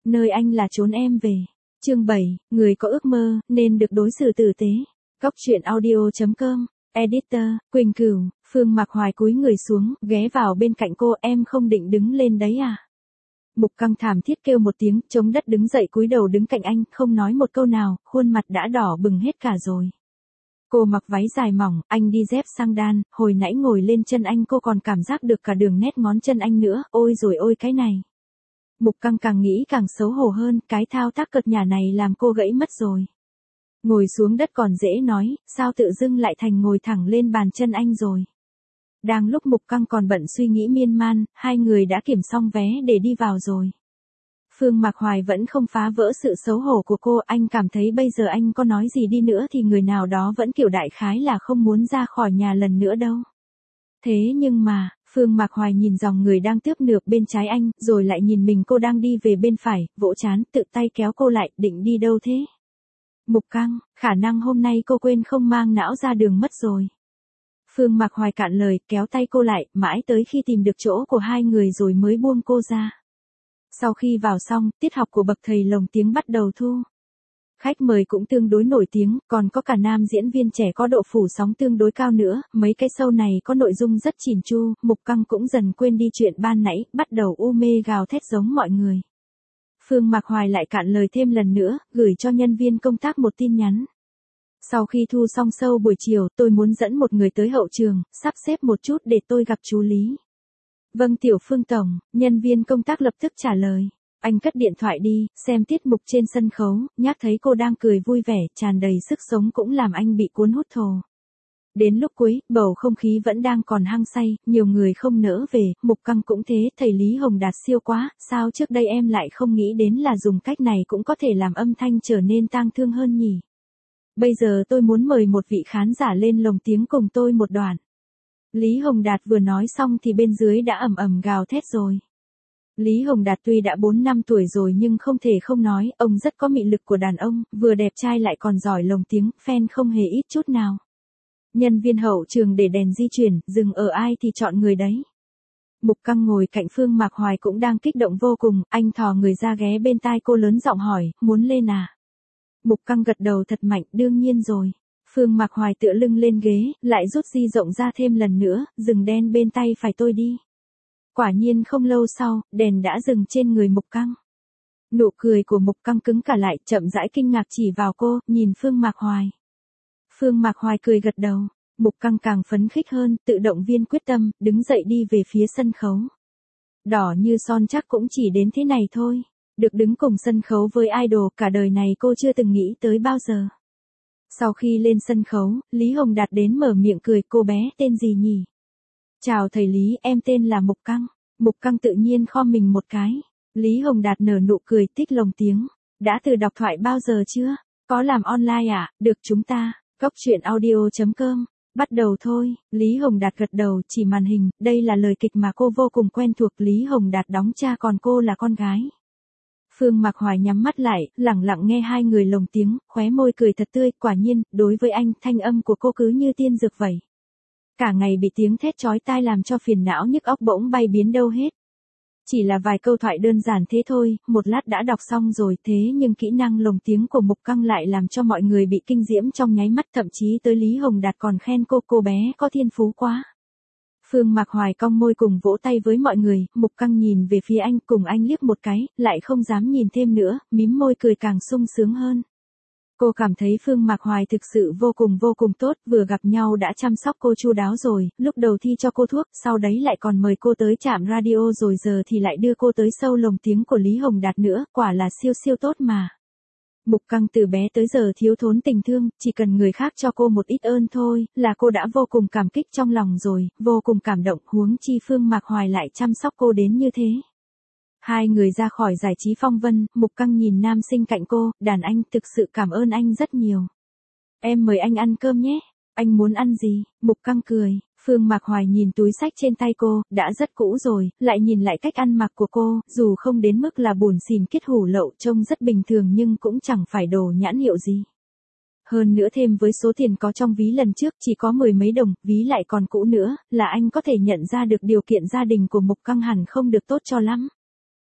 nơi anh là chốn em về. Chương 7, người có ước mơ, nên được đối xử tử tế. Góc truyện audio.com, Editor, Quỳnh Cửu. Phương Mạc Hoài cúi người xuống, ghé vào bên cạnh cô. Em không định đứng lên đấy à? Mục Căng thảm thiết kêu một tiếng, chống đất đứng dậy cúi đầu đứng cạnh anh, không nói một câu nào, khuôn mặt đã đỏ bừng hết cả rồi. Cô mặc váy dài mỏng, anh đi dép sang đan, hồi nãy ngồi lên chân anh cô còn cảm giác được cả đường nét ngón chân anh nữa, ôi rồi ôi cái này. Mục Căng càng nghĩ càng xấu hổ hơn, cái thao tác cợt nhả này làm cô gãy mất rồi. Ngồi xuống đất còn dễ nói, sao tự dưng lại thành ngồi thẳng lên bàn chân anh rồi. Đang lúc Mục Căng còn bận suy nghĩ miên man, hai người đã kiểm xong vé để đi vào rồi. Phương Mạc Hoài vẫn không phá vỡ sự xấu hổ của cô, anh cảm thấy bây giờ anh có nói gì đi nữa thì người nào đó vẫn kiểu đại khái là không muốn ra khỏi nhà lần nữa đâu. Thế nhưng mà, Phương Mạc Hoài nhìn dòng người đang tướp nượp bên trái anh, rồi lại nhìn mình cô đang đi về bên phải, vỗ trán, tự tay kéo cô lại, định đi đâu thế? Mục Căng, khả năng hôm nay cô quên không mang não ra đường mất rồi. Phương Mạc Hoài cạn lời, kéo tay cô lại, mãi tới khi tìm được chỗ của hai người rồi mới buông cô ra. Sau khi vào xong, tiết học của bậc thầy lồng tiếng bắt đầu thu. Khách mời cũng tương đối nổi tiếng, còn có cả nam diễn viên trẻ có độ phủ sóng tương đối cao nữa, mấy cái show này có nội dung rất chỉn chu, Mục Căng cũng dần quên đi chuyện ban nãy, bắt đầu u mê gào thét giống mọi người. Phương Mạc Hoài lại cạn lời thêm lần nữa, gửi cho nhân viên công tác một tin nhắn. Sau khi thu xong show buổi chiều, tôi muốn dẫn một người tới hậu trường, sắp xếp một chút để tôi gặp chú Lý. Vâng tiểu Phương tổng, nhân viên công tác lập tức trả lời. Anh cất điện thoại đi, xem tiết mục trên sân khấu, nhắc thấy cô đang cười vui vẻ, tràn đầy sức sống cũng làm anh bị cuốn hút thồ. Đến lúc cuối, bầu không khí vẫn đang còn hăng say, nhiều người không nỡ về, Mục Căng cũng thế, thầy Lý Hồng Đạt siêu quá, sao trước đây em lại không nghĩ đến là dùng cách này cũng có thể làm âm thanh trở nên tang thương hơn nhỉ? Bây giờ tôi muốn mời một vị khán giả lên lồng tiếng cùng tôi một đoạn. Lý Hồng Đạt vừa nói xong thì bên dưới đã ầm ầm gào thét rồi. Lý Hồng Đạt tuy đã 4 năm tuổi rồi nhưng không thể không nói, ông rất có mị lực của đàn ông, vừa đẹp trai lại còn giỏi lồng tiếng, fan không hề ít chút nào. Nhân viên hậu trường để đèn di chuyển, dừng ở ai thì chọn người đấy. Mục Căng ngồi cạnh Phương Mạc Hoài cũng đang kích động vô cùng, anh thò người ra ghé bên tai cô lớn giọng hỏi, muốn lên à? Mục Căng gật đầu thật mạnh, đương nhiên rồi. Phương Mạc Hoài tựa lưng lên ghế, lại rút di rộng ra thêm lần nữa, dừng đèn bên tay phải tôi đi. Quả nhiên không lâu sau, đèn đã dừng trên người Mục Căng. Nụ cười của Mục Căng cứng cả lại, chậm rãi kinh ngạc chỉ vào cô, nhìn Phương Mạc Hoài. Phương Mạc Hoài cười gật đầu, Mục Căng càng phấn khích hơn, tự động viên quyết tâm, đứng dậy đi về phía sân khấu. Đỏ như son chắc cũng chỉ đến thế này thôi. Được đứng cùng sân khấu với idol cả đời này cô chưa từng nghĩ tới bao giờ. Sau khi lên sân khấu, Lý Hồng Đạt đến mở miệng cười, cô bé tên gì nhỉ? Chào thầy Lý, em tên là Mục Căng. Mục Căng tự nhiên khom mình một cái. Lý Hồng Đạt nở nụ cười tích lồng tiếng. Đã từ đọc thoại bao giờ chưa? Có làm online à? Được chúng ta. Góc truyện audio.com. Bắt đầu thôi. Lý Hồng Đạt gật đầu chỉ màn hình. Đây là lời kịch mà cô vô cùng quen thuộc. Lý Hồng Đạt đóng cha còn cô là con gái. Phương Mạc Hoài nhắm mắt lại, lẳng lặng nghe hai người lồng tiếng, khóe môi cười thật tươi, quả nhiên, đối với anh, thanh âm của cô cứ như tiên dược vậy. Cả ngày bị tiếng thét chói tai làm cho phiền não nhức óc bỗng bay biến đâu hết. Chỉ là vài câu thoại đơn giản thế thôi, một lát đã đọc xong rồi, thế nhưng kỹ năng lồng tiếng của Mục Căng lại làm cho mọi người bị kinh diễm trong nháy mắt, thậm chí tới Lý Hồng Đạt còn khen cô bé có thiên phú quá. Phương Mạc Hoài cong môi cùng vỗ tay với mọi người, Mục Căng nhìn về phía anh cùng anh liếc một cái, lại không dám nhìn thêm nữa, mím môi cười càng sung sướng hơn. Cô cảm thấy Phương Mạc Hoài thực sự vô cùng tốt, vừa gặp nhau đã chăm sóc cô chu đáo rồi, lúc đầu thi cho cô thuốc, sau đấy lại còn mời cô tới trạm radio rồi giờ thì lại đưa cô tới show lồng tiếng của Lý Hồng Đạt nữa, quả là siêu tốt mà. Mục Căng từ bé tới giờ thiếu thốn tình thương, chỉ cần người khác cho cô một ít ơn thôi, là cô đã vô cùng cảm kích trong lòng rồi, vô cùng cảm động, huống chi Phương Mạc Hoài lại chăm sóc cô đến như thế. Hai người ra khỏi giải trí phong vân, Mục Căng nhìn nam sinh cạnh cô, đàn anh thực sự cảm ơn anh rất nhiều. Em mời anh ăn cơm nhé, anh muốn ăn gì? Mục Căng cười. Phương Mạc Hoài nhìn túi xách trên tay cô, đã rất cũ rồi, lại nhìn lại cách ăn mặc của cô, dù không đến mức là bủn xỉn kết hủ lậu trông rất bình thường nhưng cũng chẳng phải đồ nhãn hiệu gì. Hơn nữa thêm với số tiền có trong ví lần trước chỉ có 10 mấy đồng, ví lại còn cũ nữa, là anh có thể nhận ra được điều kiện gia đình của Mục Căng hẳn không được tốt cho lắm.